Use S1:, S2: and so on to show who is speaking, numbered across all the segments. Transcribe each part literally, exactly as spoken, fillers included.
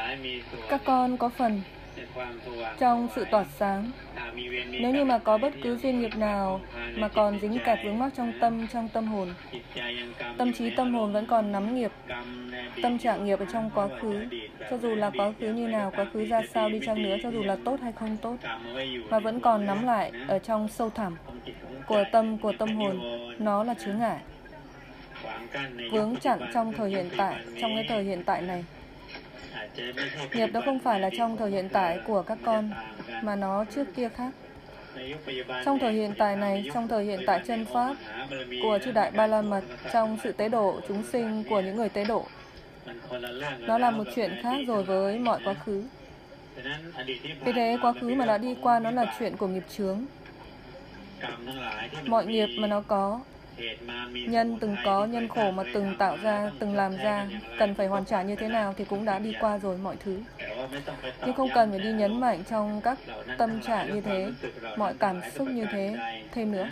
S1: Các con có phần trong sự tỏa sáng. Nếu như mà có bất cứ duyên nghiệp nào mà còn dính kẹt vướng mắc trong tâm, trong tâm hồn, tâm trí tâm hồn vẫn còn nắm nghiệp, tâm trạng nghiệp ở trong quá khứ, cho dù là quá khứ như nào, quá khứ ra sao đi chăng nữa, cho dù là tốt hay không tốt, mà vẫn còn nắm lại ở trong sâu thẳm của tâm, của tâm hồn, nó là chướng ngại, vướng chặn trong thời hiện tại, trong cái thời hiện tại này. Nghiệp đó không phải là trong thời hiện tại của các con, mà nó trước kia khác. Trong thời hiện tại này, trong thời hiện tại chân Pháp của chư Đại Ba La Mật, trong sự tế độ chúng sinh của những người tế độ, nó là một chuyện khác rồi với mọi quá khứ. Vì thế, quá khứ mà đã đi qua nó là chuyện của nghiệp chướng. Mọi nghiệp mà nó có, nhân từng có, nhân khổ mà từng tạo ra, từng làm ra, cần phải hoàn trả như thế nào thì cũng đã đi qua rồi mọi thứ. Nhưng không cần phải đi nhấn mạnh trong các tâm trạng như thế, mọi cảm xúc như thế thêm nữa.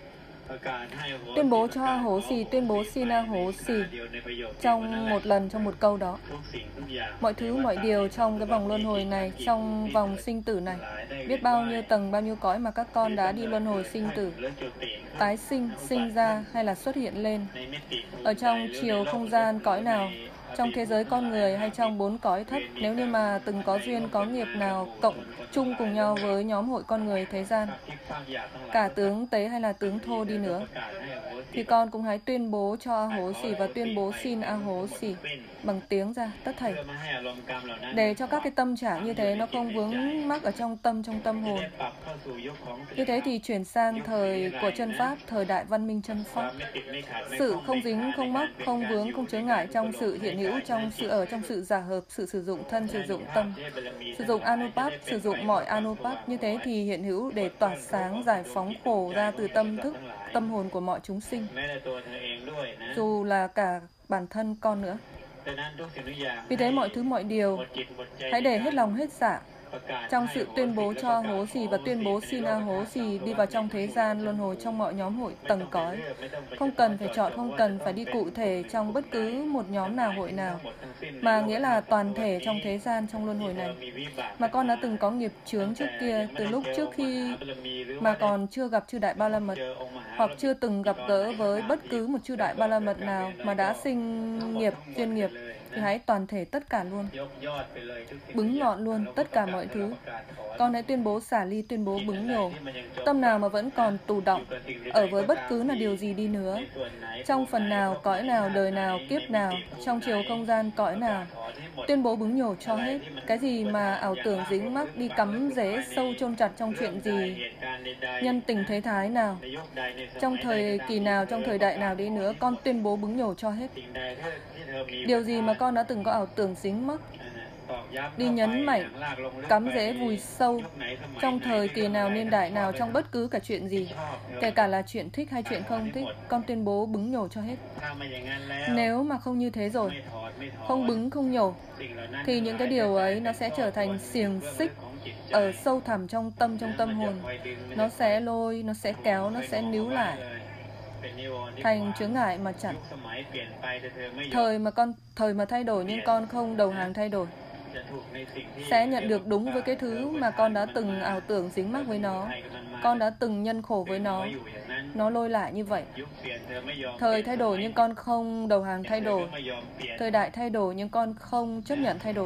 S1: Tuyên bố cho A Hố Xì, tuyên bố xin A Hố Xì trong một lần, trong một câu đó. Mọi thứ, mọi điều trong cái vòng luân hồi này, trong vòng sinh tử này, biết bao nhiêu tầng, bao nhiêu cõi mà các con đã đi luân hồi sinh tử, tái sinh, sinh ra hay là xuất hiện lên. Ở trong chiều không gian cõi nào, trong thế giới con người hay trong bốn cõi thấp, nếu như mà từng có duyên, có nghiệp nào cộng chung cùng nhau với nhóm hội con người thế gian, cả tướng tế hay là tướng thô đi nữa, thì con cũng hãy tuyên bố cho A Hố Xì và tuyên bố xin A Hố Xì bằng tiếng ra tất thảy, để cho các cái tâm trạng như thế nó không vướng mắc ở trong tâm, trong tâm hồn. Như thế thì chuyển sang thời của chân Pháp, thời đại văn minh chân Pháp. Sự không dính, không mắc, không vướng, không chướng ngại trong sự hiện hữu, trong sự ở, trong sự giả hợp, sự sử dụng thân, sử dụng tâm, sử dụng Anupat, sử dụng mọi Anupat. Như thế thì hiện hữu để tỏa sáng, giải phóng khổ ra từ tâm thức, tâm hồn của mọi chúng sinh, dù là cả bản thân con nữa. Vì thế mọi thứ, mọi điều, hãy để hết lòng, hết dạ trong sự tuyên bố cho A Hố Xì và tuyên bố xin A Hố Xì đi vào trong thế gian luân hồi, trong mọi nhóm hội tầng cõi. Không cần phải chọn, không cần phải đi cụ thể trong bất cứ một nhóm nào, hội nào, mà nghĩa là toàn thể trong thế gian, trong luân hồi này. Mà con đã từng có nghiệp chướng trước kia, từ lúc trước khi mà còn chưa gặp chư Đại Ba La Mật, hoặc chưa từng gặp gỡ với bất cứ một chư Đại Ba La Mật nào mà đã sinh nghiệp, duyên nghiệp, thì hãy toàn thể tất cả luôn, bứng ngọn luôn, tất cả mọi thứ. Con hãy tuyên bố xả ly, tuyên bố bứng nhổ. Tâm nào mà vẫn còn tù động ở với bất cứ là điều gì đi nữa, trong phần nào, cõi nào, đời nào, kiếp nào, trong chiều không gian cõi nào, tuyên bố bứng nhổ cho hết. Cái gì mà ảo tưởng dính mắc, đi cắm rễ sâu chôn chặt trong chuyện gì, nhân tình thế thái nào, trong thời kỳ nào, trong thời đại nào đi nữa, con tuyên bố bứng nhổ cho hết. Điều gì mà con đã từng có ảo tưởng dính mắc, đi nhấn mạnh, cắm rễ vùi sâu, trong thời kỳ nào, niên đại nào, trong bất cứ cả chuyện gì, kể cả là chuyện thích hay chuyện không thích, con tuyên bố bứng nhổ cho hết. Nếu mà không như thế rồi, không bứng, không nhổ, thì những cái điều ấy nó sẽ trở thành xiềng xích ở sâu thẳm trong tâm, trong tâm hồn. Nó sẽ lôi, nó sẽ kéo, nó sẽ níu lại thành chướng ngại mà chặn. Thời mà con thời mà thay đổi nhưng con không đầu hàng thay đổi, sẽ nhận được đúng với cái thứ mà con đã từng ảo tưởng dính mắc với nó, con đã từng nhân khổ với nó, nó lôi lại như vậy. Thời thay đổi nhưng con không đầu hàng thay đổi, thời đại thay đổi nhưng con không chấp nhận thay đổi.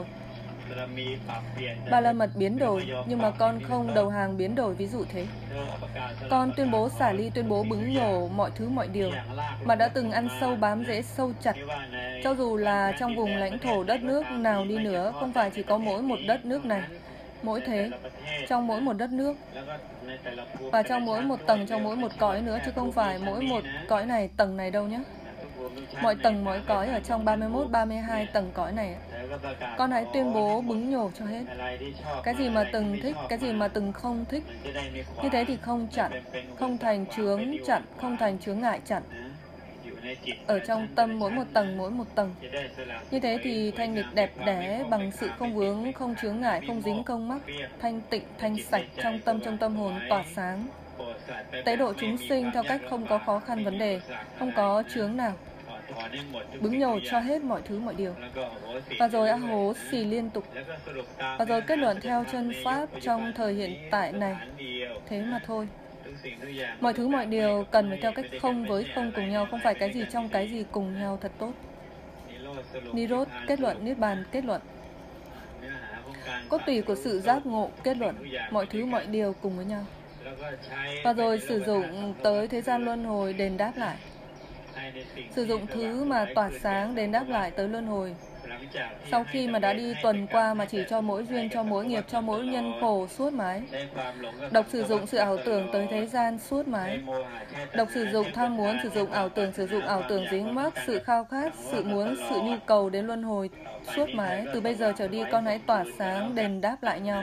S1: Ba La Mật biến đổi, nhưng mà con không đầu hàng biến đổi, ví dụ thế. Con tuyên bố xả ly, tuyên bố bứng nhổ mọi thứ, mọi điều mà đã từng ăn sâu, bám rễ sâu chặt, cho dù là trong vùng lãnh thổ đất nước nào đi nữa, không phải chỉ có mỗi một đất nước này, mỗi thế, trong mỗi một đất nước, và trong mỗi một tầng, trong mỗi một cõi nữa, chứ không phải mỗi một cõi này, tầng này đâu nhé. Mọi tầng, mọi cõi ở trong ba mươi mốt, ba mươi hai tầng cõi này, con hãy tuyên bố bứng nhổ cho hết. Cái gì mà từng thích, cái gì mà từng không thích, như thế thì không chặn, không thành chướng chặn, không thành chướng ngại chặn. Ở trong tâm mỗi một tầng, mỗi một tầng. Như thế thì thanh lịch đẹp đẽ bằng sự không vướng, không chướng ngại, không dính, không mắc, thanh tịnh, thanh sạch trong tâm, trong tâm hồn tỏa sáng. Tế độ chúng sinh theo cách không có khó khăn vấn đề, không có chướng nào. bứng nhổ cho hết mọi thứ mọi điều. Và rồi A hố xì liên tục. Và rồi kết luận theo chân Pháp trong thời hiện tại này. Thế mà thôi. Mọi thứ mọi điều cần phải theo cách không với không cùng nhau, không phải cái gì trong cái gì cùng nhau thật tốt. Nirod kết luận, Niết Bàn kết luận. Cốt tủy của sự giác ngộ kết luận, mọi thứ mọi điều cùng với nhau. Và rồi sử dụng tới thế gian luân hồi đền đáp lại. Sử dụng thứ mà tỏa sáng đền đáp lại tới luân hồi. Sau khi mà đã đi tuần qua mà chỉ cho mỗi duyên, cho mỗi nghiệp, cho mỗi nhân khổ suốt mãi. Độc sử dụng sự ảo tưởng tới thế gian suốt mãi. Độc sử dụng tham muốn, sử dụng ảo tưởng, sử dụng ảo tưởng dính mắc, sự khao khát, sự muốn, sự nhu cầu đến luân hồi suốt mãi. Từ bây giờ trở đi con hãy tỏa sáng đền đáp lại nhau.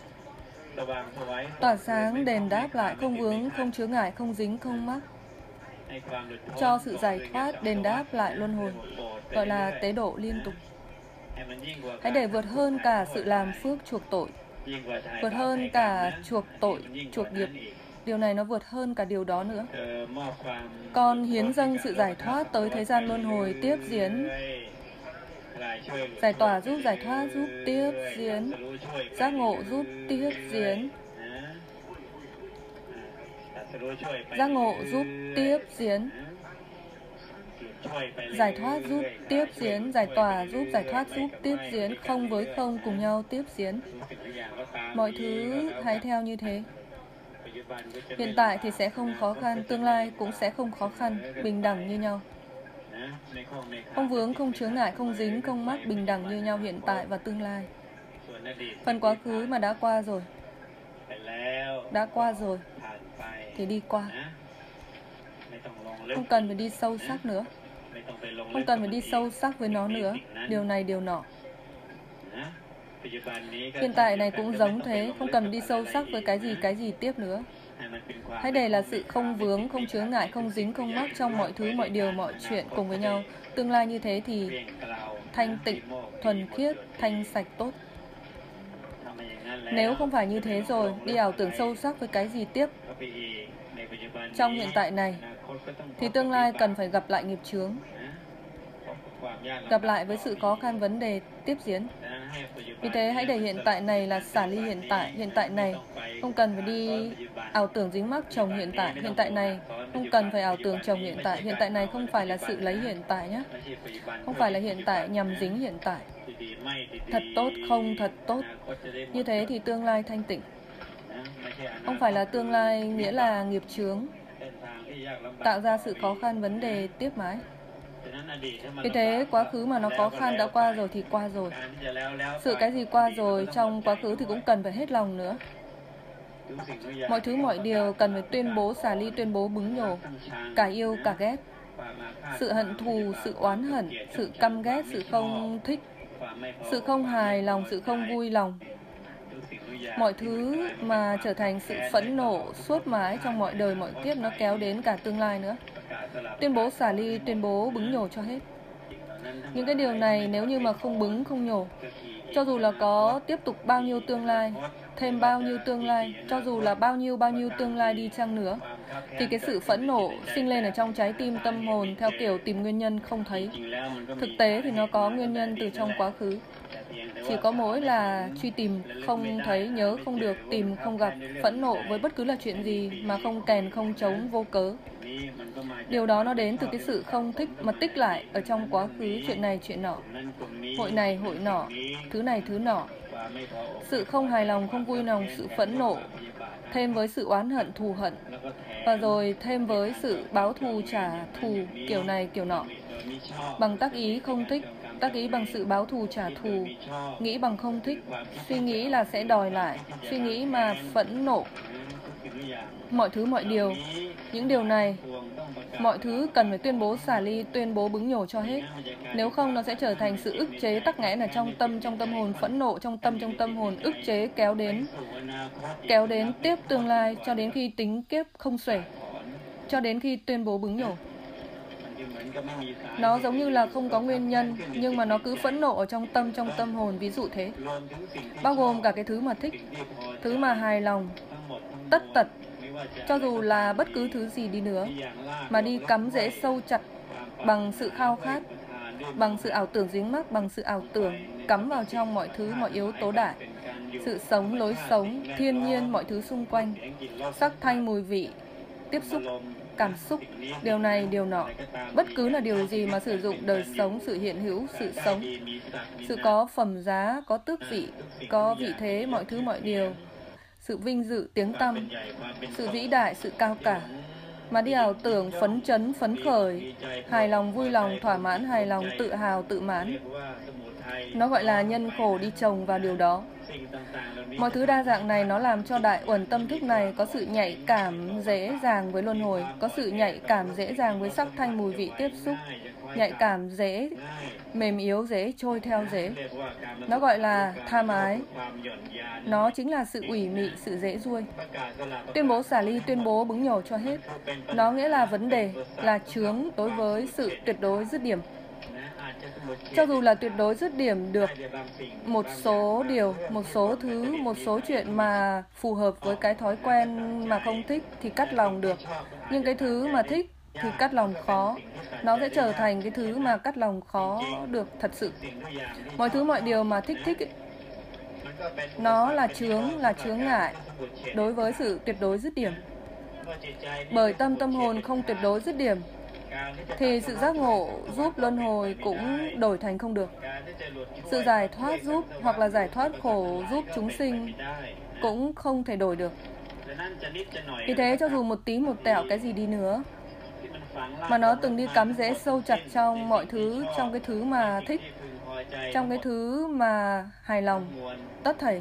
S1: Tỏa sáng đền đáp lại, không vướng, không chướng ngại, không dính, không mắc. Cho sự giải thoát đền đáp lại luân hồi, gọi là tế độ liên tục. Hãy để vượt hơn cả sự làm phước chuộc tội, vượt hơn cả chuộc tội, chuộc nghiệp. Điều này nó vượt hơn cả điều đó nữa. Con hiến dâng sự giải thoát tới thế gian luân hồi tiếp diễn. Giải tỏa giúp giải thoát, giúp tiếp diễn. Giác ngộ giúp tiếp diễn. Giác ngộ giúp tiếp diễn. Giải thoát giúp tiếp diễn, giải tỏa giúp giải thoát giúp tiếp diễn, không với không cùng nhau tiếp diễn. Mọi thứ hãy theo như thế. Hiện tại thì sẽ không khó khăn, tương lai cũng sẽ không khó khăn, bình đẳng như nhau. Không vướng, không chướng ngại, không dính, không mắc, bình đẳng như nhau hiện tại và tương lai. Phần quá khứ mà đã qua rồi, đã qua rồi, thì đi qua. Không cần phải đi sâu sắc nữa. Không cần phải đi sâu sắc với nó nữa. Điều này, điều nọ. Hiện tại này cũng giống thế. Không cần đi sâu sắc với cái gì, cái gì tiếp nữa. Hãy để là sự không vướng, không chướng ngại, không dính, không mắc trong mọi thứ, mọi điều, mọi chuyện cùng với nhau. Tương lai như thế thì thanh tịnh, thuần khiết, thanh sạch, tốt. Nếu không phải như thế rồi, đi ảo tưởng sâu sắc với cái gì tiếp trong hiện tại này, thì tương lai cần phải gặp lại nghiệp chướng, gặp lại với sự khó khăn vấn đề tiếp diễn. Vì thế hãy để hiện tại này là xả ly hiện tại. Hiện tại này không cần phải đi ảo tưởng dính mắc chồng hiện tại. Hiện tại này không cần phải ảo tưởng chồng hiện tại. Hiện tại này không phải là sự lấy hiện tại nhé. Không phải là hiện tại nhằm dính hiện tại. Thật tốt, không thật tốt. Như thế thì tương lai thanh tịnh. Không phải là tương lai nghĩa là nghiệp chướng, tạo ra sự khó khăn vấn đề tiếp mãi. Vì thế quá khứ mà nó khó khăn đã qua rồi thì qua rồi. Sự cái gì qua rồi trong quá khứ thì cũng cần phải hết lòng nữa. Mọi thứ mọi điều cần phải tuyên bố xả ly, tuyên bố bứng nhổ, cả yêu cả ghét. Sự hận thù, sự oán hận, sự căm ghét, sự không thích, sự không hài lòng, sự không vui lòng. Mọi thứ mà trở thành sự phẫn nộ suốt mãi trong mọi đời mọi kiếp, nó kéo đến cả tương lai nữa. Tuyên bố xả ly, tuyên bố bứng nhổ cho hết. Những cái điều này nếu như mà không bứng, không nhổ, cho dù là có tiếp tục bao nhiêu tương lai, thêm bao nhiêu tương lai, cho dù là bao nhiêu bao nhiêu tương lai đi chăng nữa, thì cái sự phẫn nộ sinh lên ở trong trái tim tâm hồn theo kiểu tìm nguyên nhân không thấy. Thực tế thì nó có nguyên nhân từ trong quá khứ. Chỉ có mỗi là truy tìm không thấy, nhớ không được, tìm không gặp, phẫn nộ với bất cứ là chuyện gì mà không kèn không trống vô cớ. Điều đó nó đến từ cái sự không thích mà tích lại ở trong quá khứ, chuyện này chuyện nọ, hội này hội nọ, thứ này thứ nọ. Sự không hài lòng, không vui lòng, sự phẫn nộ, thêm với sự oán hận, thù hận, và rồi thêm với sự báo thù trả thù kiểu này kiểu nọ. Bằng tác ý không thích, tác ý bằng sự báo thù trả thù, nghĩ bằng không thích, suy nghĩ là sẽ đòi lại, suy nghĩ mà phẫn nộ. Mọi thứ mọi điều, những điều này, mọi thứ cần phải tuyên bố xả ly, tuyên bố bứng nhổ cho hết. Nếu không nó sẽ trở thành sự ức chế tắc nghẽn ở trong tâm, trong tâm hồn, phẫn nộ trong tâm, trong tâm hồn, ức chế kéo đến, kéo đến tiếp tương lai cho đến khi tính kiếp không xuể, cho đến khi tuyên bố bứng nhổ. Nó giống như là không có nguyên nhân, nhưng mà nó cứ phẫn nộ ở trong tâm, trong tâm hồn, ví dụ thế. Bao gồm cả cái thứ mà thích, thứ mà hài lòng, tất tật, cho dù là bất cứ thứ gì đi nữa, mà đi cắm rễ sâu chặt bằng sự khao khát, bằng sự ảo tưởng dính mắc, bằng sự ảo tưởng cắm vào trong mọi thứ, mọi yếu tố đại, sự sống, lối sống, thiên nhiên, mọi thứ xung quanh, sắc thanh mùi vị, tiếp xúc, cảm xúc, điều này, điều nọ. Bất cứ là điều gì mà sử dụng đời sống, sự hiện hữu, sự sống, sự có phẩm giá, có tước vị, có vị thế, mọi thứ, mọi điều, sự vinh dự, tiếng tăm, sự vĩ đại, sự cao cả, mà đi ảo tưởng, phấn chấn, phấn khởi, hài lòng, vui lòng, thỏa mãn, hài lòng, tự hào, tự mãn. Nó gọi là nhân khổ đi chồng vào điều đó. Mọi thứ đa dạng này nó làm cho đại uẩn tâm thức này có sự nhạy cảm dễ dàng với luân hồi, có sự nhạy cảm dễ dàng với sắc thanh mùi vị tiếp xúc, nhạy cảm dễ, mềm yếu dễ, trôi theo dễ. Nó gọi là tham ái. Nó chính là sự ủy mị, sự dễ ruôi. Tuyên bố xả ly, tuyên bố bứng nhổ cho hết. Nó nghĩa là vấn đề, là chướng đối với sự tuyệt đối dứt điểm. Cho dù là tuyệt đối dứt điểm được một số điều, một số thứ, một số chuyện mà phù hợp với cái thói quen mà không thích thì cắt lòng được. Nhưng cái thứ mà thích thì cắt lòng khó. Nó sẽ trở thành cái thứ mà cắt lòng khó được thật sự. Mọi thứ, mọi điều mà thích thích ấy, nó là chướng, là chướng ngại đối với sự tuyệt đối dứt điểm. Bởi tâm tâm hồn không tuyệt đối dứt điểm thì sự giác ngộ giúp luân hồi cũng đổi thành không được. Sự giải thoát giúp hoặc là giải thoát khổ giúp chúng sinh cũng không thể đổi được. Vì thế cho dù một tí một tẹo cái gì đi nữa mà nó từng đi cắm rễ sâu chặt trong mọi thứ, trong cái thứ mà thích, trong cái thứ mà hài lòng, tất thảy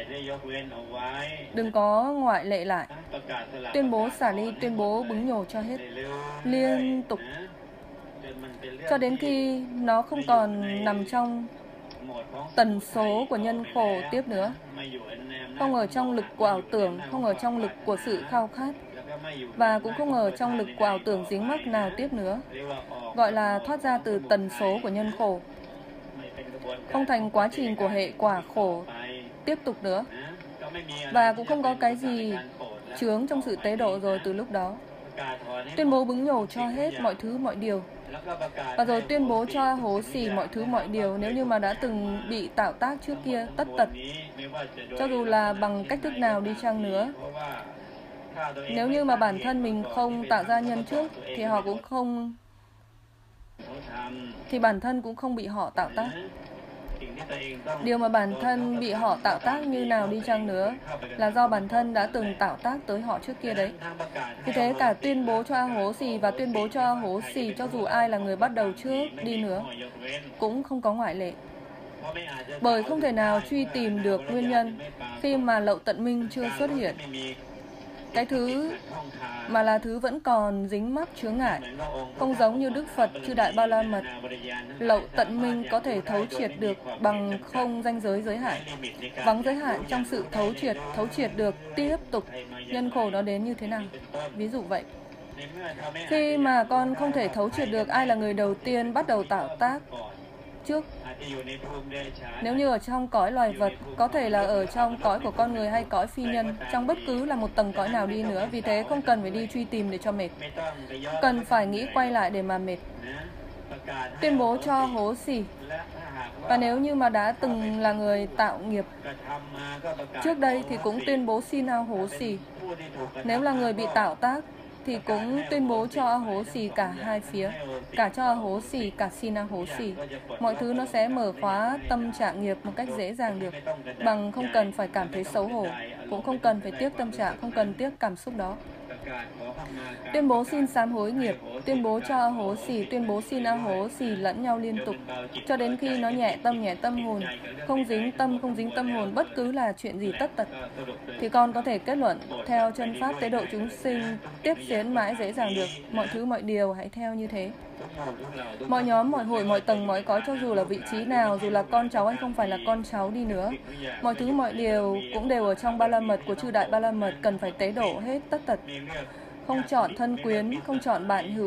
S1: đừng có ngoại lệ lại. Tuyên bố xả ly, tuyên bố bứng nhổ cho hết, liên tục, cho đến khi nó không còn nằm trong tần số của nhân khổ tiếp nữa, không ở trong lực của ảo tưởng, không ở trong lực của sự khao khát, và cũng không ở trong lực của ảo tưởng dính mắc nào tiếp nữa, gọi là thoát ra từ tần số của nhân khổ, không thành quá trình của hệ quả khổ tiếp tục nữa, và cũng không có cái gì chướng trong sự tế độ rồi từ lúc đó. Tuyên bố bứng nhổ cho hết mọi thứ, mọi điều, và rồi tuyên bố cho hố xì mọi thứ, mọi điều nếu như mà đã từng bị tạo tác trước kia, tất tật, cho dù là bằng cách thức nào đi chăng nữa. Nếu như mà bản thân mình không tạo ra nhân trước thì họ cũng không, thì bản thân cũng không bị họ tạo tác. Điều mà bản thân bị họ tạo tác như nào đi chăng nữa là do bản thân đã từng tạo tác tới họ trước kia đấy. Vì thế cả tuyên bố cho A Hố Xì và tuyên bố cho A Hố Xì cho dù ai là người bắt đầu trước đi nữa cũng không có ngoại lệ. Bởi không thể nào truy tìm được nguyên nhân khi mà lậu tận minh chưa xuất hiện. Cái thứ mà là thứ vẫn còn dính mắc chướng ngại, không giống như Đức Phật chư Đại Ba La Mật. Lậu tận minh có thể thấu triệt được bằng không ranh giới giới hạn, vắng giới hạn trong sự thấu triệt, thấu triệt được tiếp tục nhân khổ nó đến như thế nào. Ví dụ vậy, khi mà con không thể thấu triệt được ai là người đầu tiên bắt đầu tạo tác trước, nếu như ở trong cõi loài vật, có thể là ở trong cõi của con người hay cõi phi nhân, trong bất cứ là một tầng cõi nào đi nữa. Vì thế không cần phải đi truy tìm để cho mệt, cần phải nghĩ quay lại để mà mệt. Tuyên bố cho hố xì. Và nếu như mà đã từng là người tạo nghiệp trước đây thì cũng tuyên bố xin ao hố xì. Nếu là người bị tạo tác thì cũng tuyên bố cho A Hố Xì cả hai phía, cả cho A Hố Xì, cả xin A Hố Xì. Mọi thứ nó sẽ mở khóa tâm trạng nghiệp một cách dễ dàng được, bằng không cần phải cảm thấy xấu hổ, cũng không cần phải tiếc tâm trạng, không cần tiếc cảm xúc đó. Tuyên bố xin sám hối nghiệp, tuyên bố cho A Hố Xì, tuyên bố xin A Hố Xì lẫn nhau liên tục, cho đến khi nó nhẹ tâm nhẹ tâm hồn, không dính tâm không dính tâm hồn, bất cứ là chuyện gì tất tật, thì con có thể kết luận theo chân pháp tế độ chúng sinh tiếp diễn mãi dễ dàng được. Mọi thứ mọi điều hãy theo như thế. Mọi nhóm, mọi hội, mọi tầng, mọi cõi, cho dù là vị trí nào, dù là con cháu hay không phải là con cháu đi nữa, mọi thứ mọi điều cũng đều ở trong ba la mật của chư Đại Ba La Mật, cần phải tế độ hết tất tật, không chọn thân quyến, không chọn bạn hữu,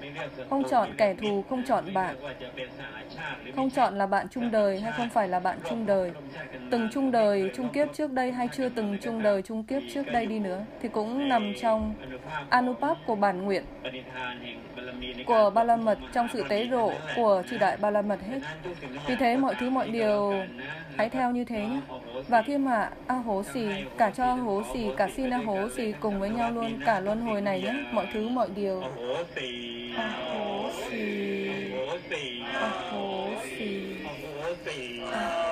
S1: Không chọn kẻ thù, không chọn bạn. Không chọn là bạn chung đời hay không phải là bạn chung đời. Từng chung đời chung kiếp trước đây hay chưa từng chung đời chung kiếp trước đây đi nữa thì cũng nằm trong Anupap của bản nguyện của Ba La Mật, trong sự tế rộ của chư đại Ba La Mật hết. Vì thế mọi thứ mọi điều hãy theo như thế nhé. Và khi mà A Hố Xì, cả cho A Hố Xì, cả xin A Hố Xì cùng với nhau luôn, cả luân hồi này nhé. Mọi thứ mọi điều A Hố Xì, A Hố Xì, A Hố Xì.